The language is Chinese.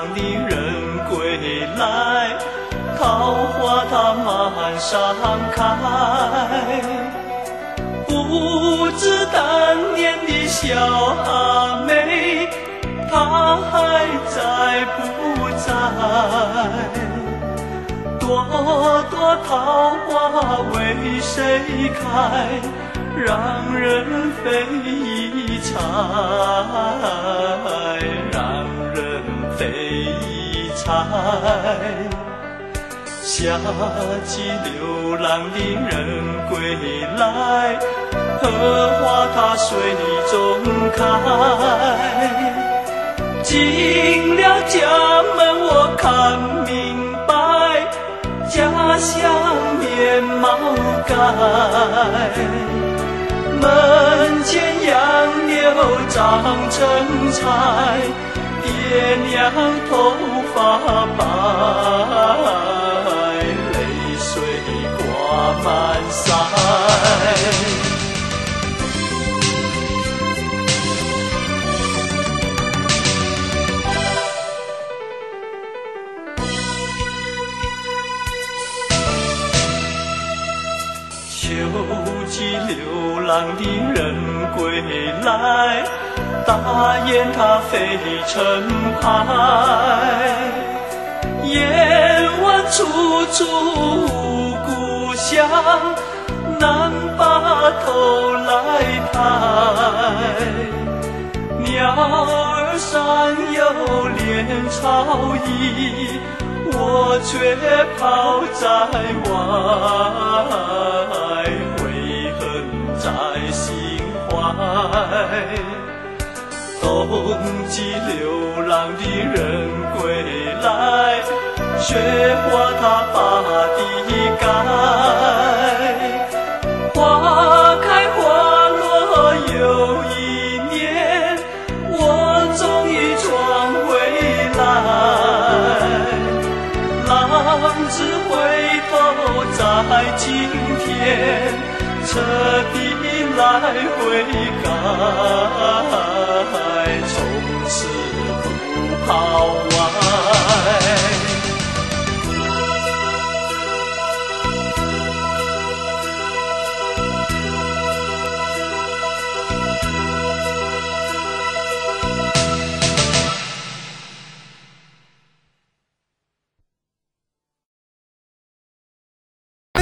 的人归来，桃花它满山开。不知当年的小阿妹，她还在不在？朵朵桃花为谁开？让人飞采，让人飞采。夏季流浪的人归来，荷花它水中开。进了家门我看明白，家乡面貌改。门前杨柳长成柴，爹娘头发白，泪水挂满腮。秋季流浪的人归来，大雁它飞成排。夜晚处处无故乡，难把头来抬。鸟儿山有连巢衣，我却抛在外，悔恨在心怀。冬季流浪的人归来，雪花它把地盖。花开花落又一年，我终于闯回来。浪子回头在今天，彻底来悔改。